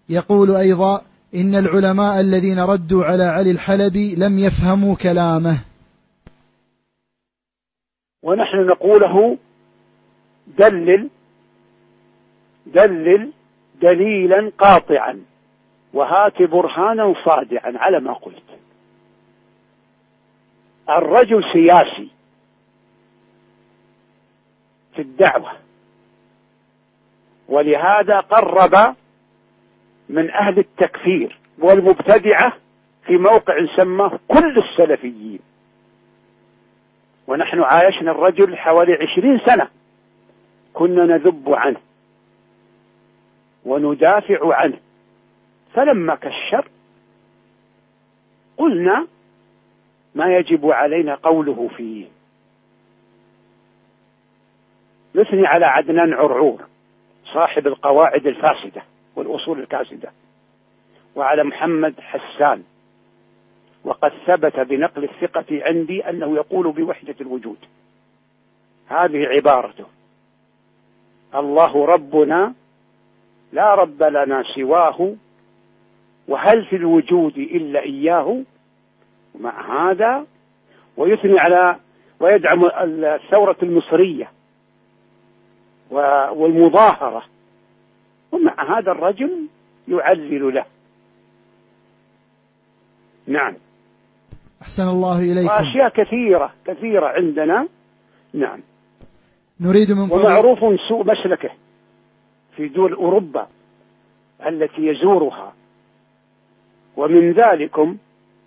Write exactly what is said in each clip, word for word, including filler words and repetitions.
يقول أيضا إن العلماء الذين ردوا على علي الحلبي لم يفهموا كلامه، ونحن نقوله دلل دلل دليلا قاطعا وهات برهانا صادعا على ما قلت. الرجل سياسي في الدعوة، ولهذا قرب من أهل التكفير والمبتدعة في موقع سماه كل السلفيين. ونحن عايشنا الرجل حوالي عشرين سنة كنا نذب عنه وندافع عنه، فلما كشر قلنا ما يجب علينا قوله فيه. نثني على عدنان عرعور صاحب القواعد الفاسدة والأصول الكاسدة، وعلى محمد حسان، وقد ثبت بنقل الثقة عندي أنه يقول بوحدة الوجود. هذه عبارته: الله ربنا لا رب لنا سواه، وهل في الوجود إلا إياه. ومع هذا ويثني على ويدعم الثورة المصرية والمظاهرة، ومع هذا الرجل يعلل له. نعم. أحسن الله إليكم. وأشياء كثيرة كثيرة عندنا. نعم. نريد من ومعروف سوء مسلكه في دول أوروبا التي يزورها، ومن ذلكم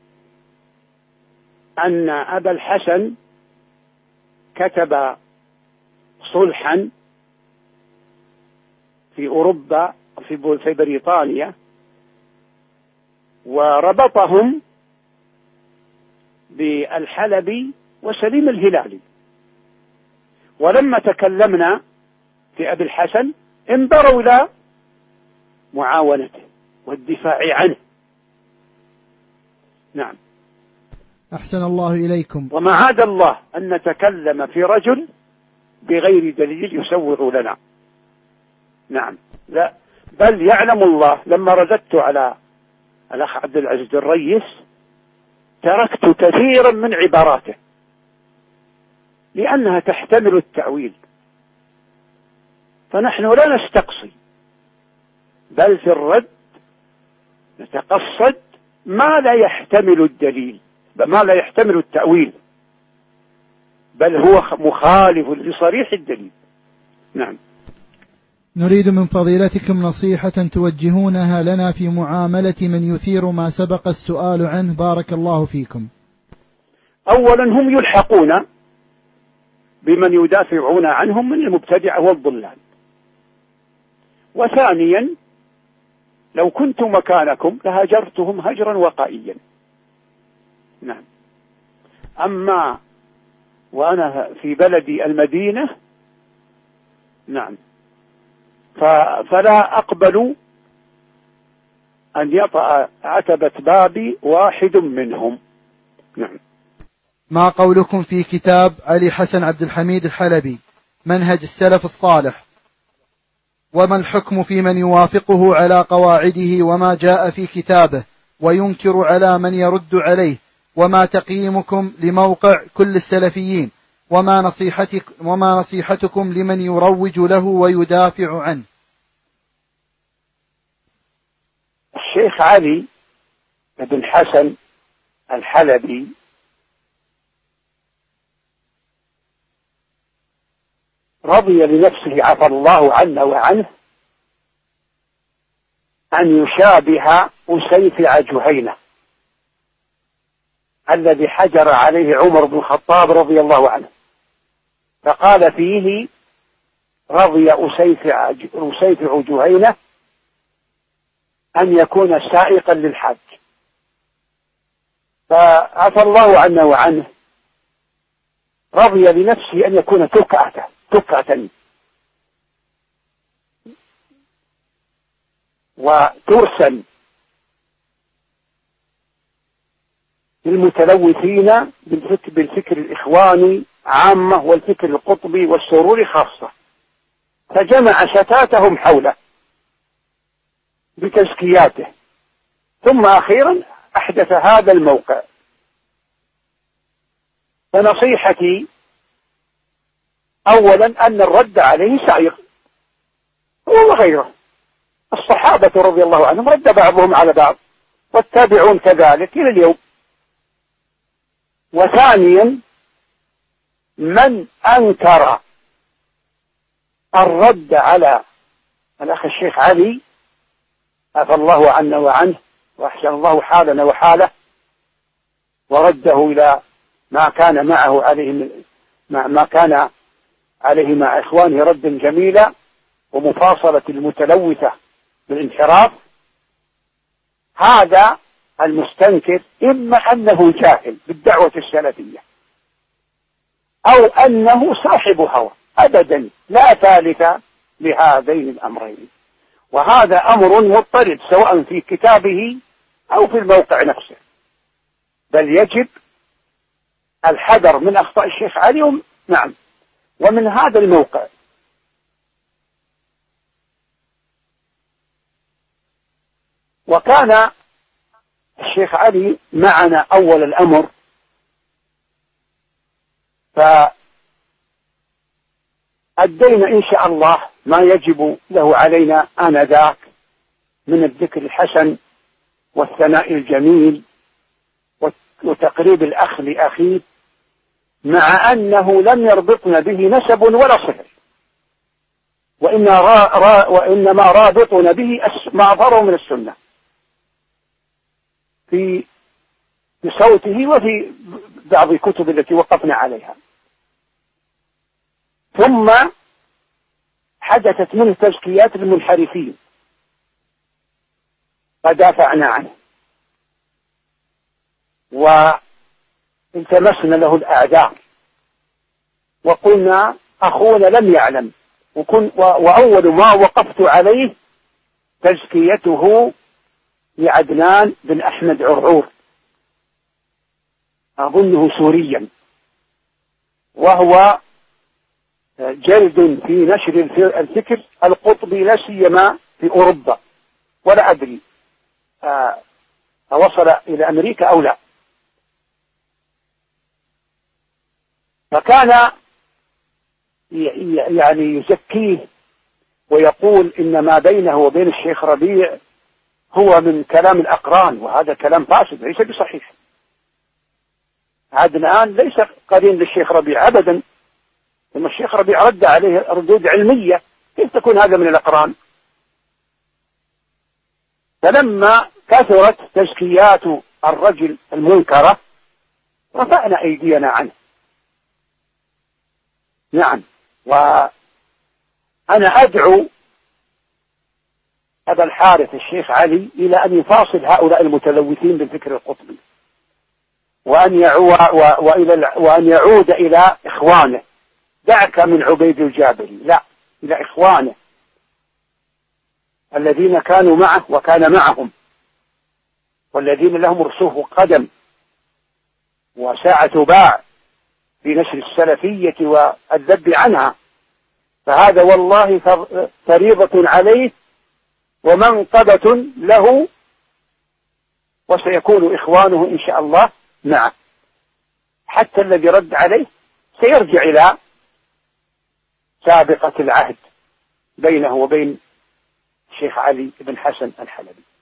أن أبا الحسن كتب صلحا في أوروبا في في بريطانيا، وربطهم بالحلبي وسليم الهلالي. ولما تكلمنا في أبي الحسن انظروا إلى معاونته والدفاع عنه. نعم. أحسن الله إليكم. ومعاذ الله أن نتكلم في رجل بغير دليل يسوغ لنا. نعم. لا، بل يعلم الله لما رددت على الأخ عبد العزيز الريس تركت كثيرا من عباراته لأنها تحتمل التأويل، فنحن لا نستقصي، بل في الرد نتقصد ما لا يحتمل الدليل، ما لا يحتمل التأويل، بل هو مخالف لصريح الدليل. نعم. نريد من فضيلتكم نصيحة توجهونها لنا في معاملة من يثير ما سبق السؤال عنه، بارك الله فيكم. أولا هم يلحقون بمن يدافعون عنهم من المبتدعة والضلال. وثانيا لو كنت مكانكم لهجرتهم هجرا وقائيا. نعم. أما وأنا في بلدي المدينة، نعم، فلا أقبل أن يطأ عتبة بابي واحد منهم. نعم. ما قولكم في كتاب علي حسن عبد الحميد الحلبي منهج السلف الصالح، وما الحكم في من يوافقه على قواعده وما جاء في كتابه وينكر على من يرد عليه، وما تقييمكم لموقع كل السلفيين، وما نصيحتك وما نصيحتكم لمن يروج له ويدافع عنه؟ الشيخ علي بن حسن الحلبي رضي لنفسه عفى الله عنه وعنه أن يشابه أسيفع جهينة الذي حجر عليه عمر بن الخطاب رضي الله عنه، فقال فيه: رضي أسيفع أسيفع جهينة أن يكون سائقا للحج. فعفى الله عنه وعنه رضي لنفسه أن يكون تكعة تكعة وترسل للمتلوثين بالفكر الإخواني عامة والفكر القطبي والسروري خاصة، فجمع شتاتهم حوله بتزكياته، ثم أخيرا أحدث هذا الموقع. فنصيحتي أولا أن الرد عليه سائغ، هو وغيره. الصحابة رضي الله عنهم رد بعضهم على بعض، والتابعون كذلك إلى اليوم. وثانيا من أنكر الرد على الأخ الشيخ علي عفى الله عنا وعنه وأحسن الله حالنا وحاله، ورده إلى ما كان معه عليه ما كان عليه مع إخوانه ردا جميلا ومفاصلة المتلوثة بالانحراف، هذا المستنكر إما أنه جاهل بالدعوة السلفية أو أنه صاحب هوى، أبدا لا ثالث لهذين الأمرين. وهذا أمر مضطرد سواء في كتابه أو في الموقع نفسه، بل يجب الحذر من أخطاء الشيخ علي نعم ومن هذا الموقع. وكان الشيخ علي معنا أول الأمر، فأدينا إن شاء الله ما يجب له علينا آنذاك من الذكر الحسن والثناء الجميل وتقريب الأخ لأخيه، مع أنه لم يربطنا به نسب ولا صهر، وإنما را را وإنما رابطنا به ما أظهره من السنة في بصوته وفي بعض الكتب التي وقفنا عليها. ثم حدثت منه تزكيات المنحرفين فدافعنا عنه والتمسنا له الأعذار وقلنا أخونا لم يعلم، وكن وأول ما وقفت عليه تزكيته لعدنان بن أحمد عرعور، أظنه سوريا، وهو جلد في نشر الفكر القطبي لا سيما في أوروبا، ولا أدري أوصل إلى أمريكا أو لا. فكان يعني يزكيه ويقول إن ما بينه وبين الشيخ ربيع هو من كلام الأقران، وهذا كلام فاسد ليس بصحيح. عدنان ليس قرين للشيخ ربيع أبدا، ثم الشيخ ربيع رد عليه ردود علمية، كيف تكون هذا من الأقران؟ فلما كثرت تزكيات الرجل المنكرة رفعنا أيدينا عنه. نعم، وأنا أدعو أبا الحارث الشيخ علي إلى أن يفاصل هؤلاء المتلوثين بالفكر القطبي، وأن يعود, وإلى وأن يعود إلى إخوانه. دعك من عبيد الجابري، لا، إلى إخوانه الذين كانوا معه وكان معهم، والذين لهم رسوخ قدم وساعة باع في نشر السلفية والذب عنها. فهذا والله فريضة عليه ومنقبة له، وسيكون إخوانه إن شاء الله معه، حتى الذي رد عليه سيرجع إلى سابقة العهد بينه وبين الشيخ علي بن حسن الحلبي.